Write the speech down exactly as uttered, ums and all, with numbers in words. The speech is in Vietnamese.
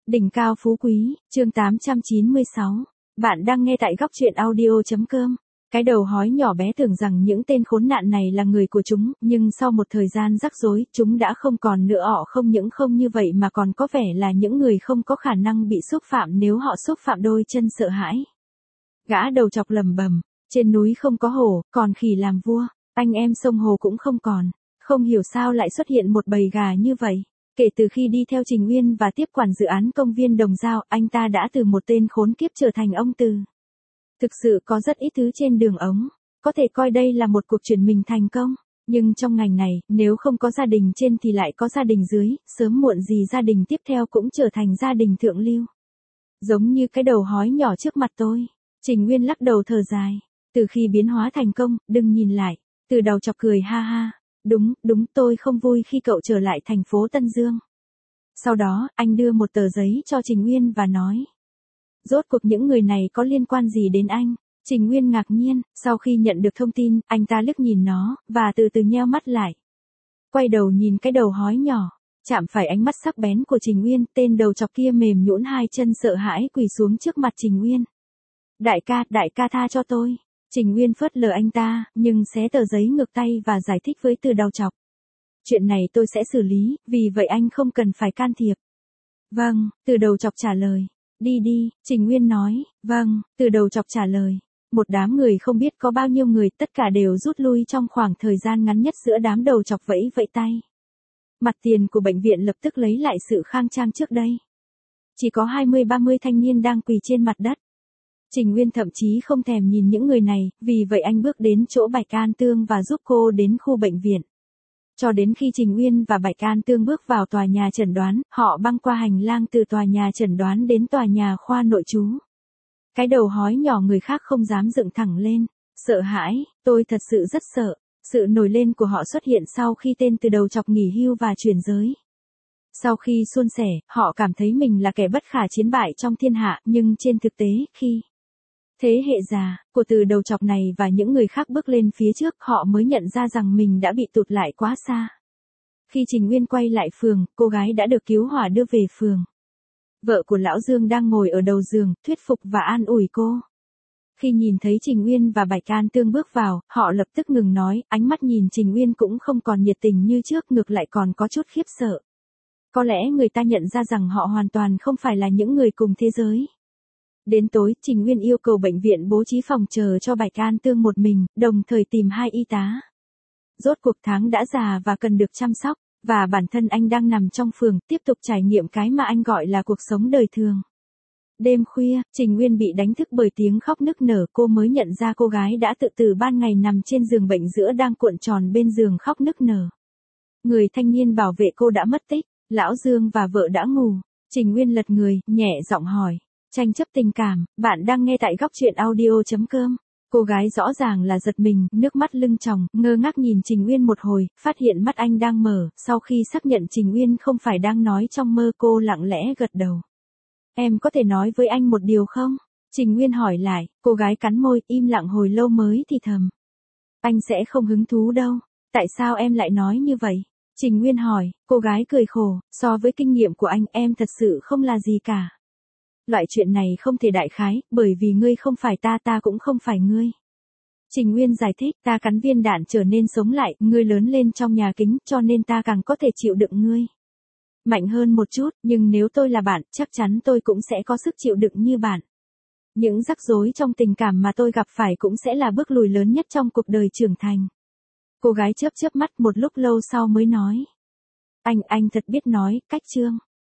Đỉnh cao phú quý, chương tám trăm chín mươi sáu. Bạn đang nghe tại góc truyện audio.com. Cái đầu hói nhỏ bé tưởng rằng những tên khốn nạn này là người của chúng, nhưng sau một thời gian rắc rối, chúng đã không còn nữa. Họ không những không như vậy mà còn có vẻ là những người không có khả năng bị xúc phạm nếu họ xúc phạm. Đôi chân sợ hãi. Gã đầu chọc lầm bầm, trên núi không có hổ, còn khỉ làm vua, anh em sông hồ cũng không còn, không hiểu sao lại xuất hiện một bầy gà như vậy. Kể từ khi đi theo Trình Uyên và tiếp quản dự án công viên Đồng Dao, anh ta đã từ một tên khốn kiếp trở thành ông từ. Thực sự có rất ít thứ trên đường ống, có thể coi đây là một cuộc chuyển mình thành công. Nhưng trong ngành này, nếu không có gia đình trên thì lại có gia đình dưới, sớm muộn gì gia đình tiếp theo cũng trở thành gia đình thượng lưu. Giống như cái đầu hói nhỏ trước mặt tôi. Trình Uyên lắc đầu thở dài. Từ khi biến hóa thành công, đừng nhìn lại. Từ đầu chọc cười ha ha. Đúng, đúng, tôi không vui khi cậu trở lại thành phố Tân Dương. Sau đó, anh đưa một tờ giấy cho Trình Uyên và nói. Rốt cuộc những người này có liên quan gì đến anh? Trình Uyên ngạc nhiên, sau khi nhận được thông tin, anh ta liếc nhìn nó, và từ từ nheo mắt lại. Quay đầu nhìn cái đầu hói nhỏ, chạm phải ánh mắt sắc bén của Trình Uyên, tên đầu chọc kia mềm nhũn hai chân sợ hãi quỳ xuống trước mặt Trình Uyên. Đại ca, đại ca tha cho tôi. Trình Uyên phớt lờ anh ta, nhưng xé tờ giấy ngược tay và giải thích với từ đầu chọc. Chuyện này tôi sẽ xử lý, vì vậy anh không cần phải can thiệp. Vâng, từ đầu chọc trả lời. Đi đi, Trình Uyên nói. Vâng, từ đầu chọc trả lời. Một đám người không biết có bao nhiêu người, tất cả đều rút lui trong khoảng thời gian ngắn nhất giữa đám đầu chọc vẫy vẫy tay. Mặt tiền của bệnh viện lập tức lấy lại sự khang trang trước đây. Chỉ có hai mươi ba mươi thanh niên đang quỳ trên mặt đất. Trình Uyên thậm chí không thèm nhìn những người này, vì vậy anh bước đến chỗ Bạch An Tương và giúp cô đến khu bệnh viện. Cho đến khi Trình Uyên và Bạch An Tương bước vào tòa nhà chẩn đoán, họ băng qua hành lang từ tòa nhà chẩn đoán đến tòa nhà khoa nội trú. Cái đầu hói nhỏ người khác không dám dựng thẳng lên, sợ hãi, tôi thật sự rất sợ. Sự nổi lên của họ xuất hiện sau khi tên từ đầu chọc nghỉ hưu và chuyển giới. Sau khi suôn sẻ, họ cảm thấy mình là kẻ bất khả chiến bại trong thiên hạ, nhưng trên thực tế, khi thế hệ già của từ đầu chọc này và những người khác bước lên phía trước, họ mới nhận ra rằng mình đã bị tụt lại quá xa. Khi Trình Uyên quay lại phường, cô gái đã được cứu hỏa đưa về phường. Vợ của Lão Dương đang ngồi ở đầu giường, thuyết phục và an ủi cô. Khi nhìn thấy Trình Uyên và Bạch An Tương bước vào, họ lập tức ngừng nói, ánh mắt nhìn Trình Uyên cũng không còn nhiệt tình như trước, ngược lại còn có chút khiếp sợ. Có lẽ người ta nhận ra rằng họ hoàn toàn không phải là những người cùng thế giới. Đến tối, Trình Uyên yêu cầu bệnh viện bố trí phòng chờ cho Bạch An Tương một mình, đồng thời tìm hai y tá. Rốt cuộc tháng đã già và cần được chăm sóc, và bản thân anh đang nằm trong phường, tiếp tục trải nghiệm cái mà anh gọi là cuộc sống đời thường. Đêm khuya, Trình Uyên bị đánh thức bởi tiếng khóc nức nở, cô mới nhận ra cô gái đã tự tử ban ngày nằm trên giường bệnh giữa đang cuộn tròn bên giường khóc nức nở. Người thanh niên bảo vệ cô đã mất tích, Lão Dương và vợ đã ngủ. Trình Uyên lật người, nhẹ giọng hỏi. Tranh chấp tình cảm, bạn đang nghe tại góc truyện audio.com. Cô gái rõ ràng là giật mình, nước mắt lưng tròng, ngơ ngác nhìn Trình Uyên một hồi, phát hiện mắt anh đang mở, sau khi xác nhận Trình Uyên không phải đang nói trong mơ, cô lặng lẽ gật đầu. Em có thể nói với anh một điều không? Trình Uyên hỏi lại, cô gái cắn môi, im lặng hồi lâu mới thì thầm. Anh sẽ không hứng thú đâu. Tại sao em lại nói như vậy? Trình Uyên hỏi, cô gái cười khổ, so với kinh nghiệm của anh, em thật sự không là gì cả. Loại chuyện này không thể đại khái, bởi vì ngươi không phải ta, ta cũng không phải ngươi. Trình Uyên giải thích, ta cắn viên đạn trở nên sống lại, ngươi lớn lên trong nhà kính, cho nên ta càng có thể chịu đựng ngươi. Mạnh hơn một chút, nhưng nếu tôi là bạn, chắc chắn tôi cũng sẽ có sức chịu đựng như bạn. Những rắc rối trong tình cảm mà tôi gặp phải cũng sẽ là bước lùi lớn nhất trong cuộc đời trưởng thành. Cô gái chớp chớp mắt một lúc lâu sau mới nói. Anh, anh thật biết nói, cách chương.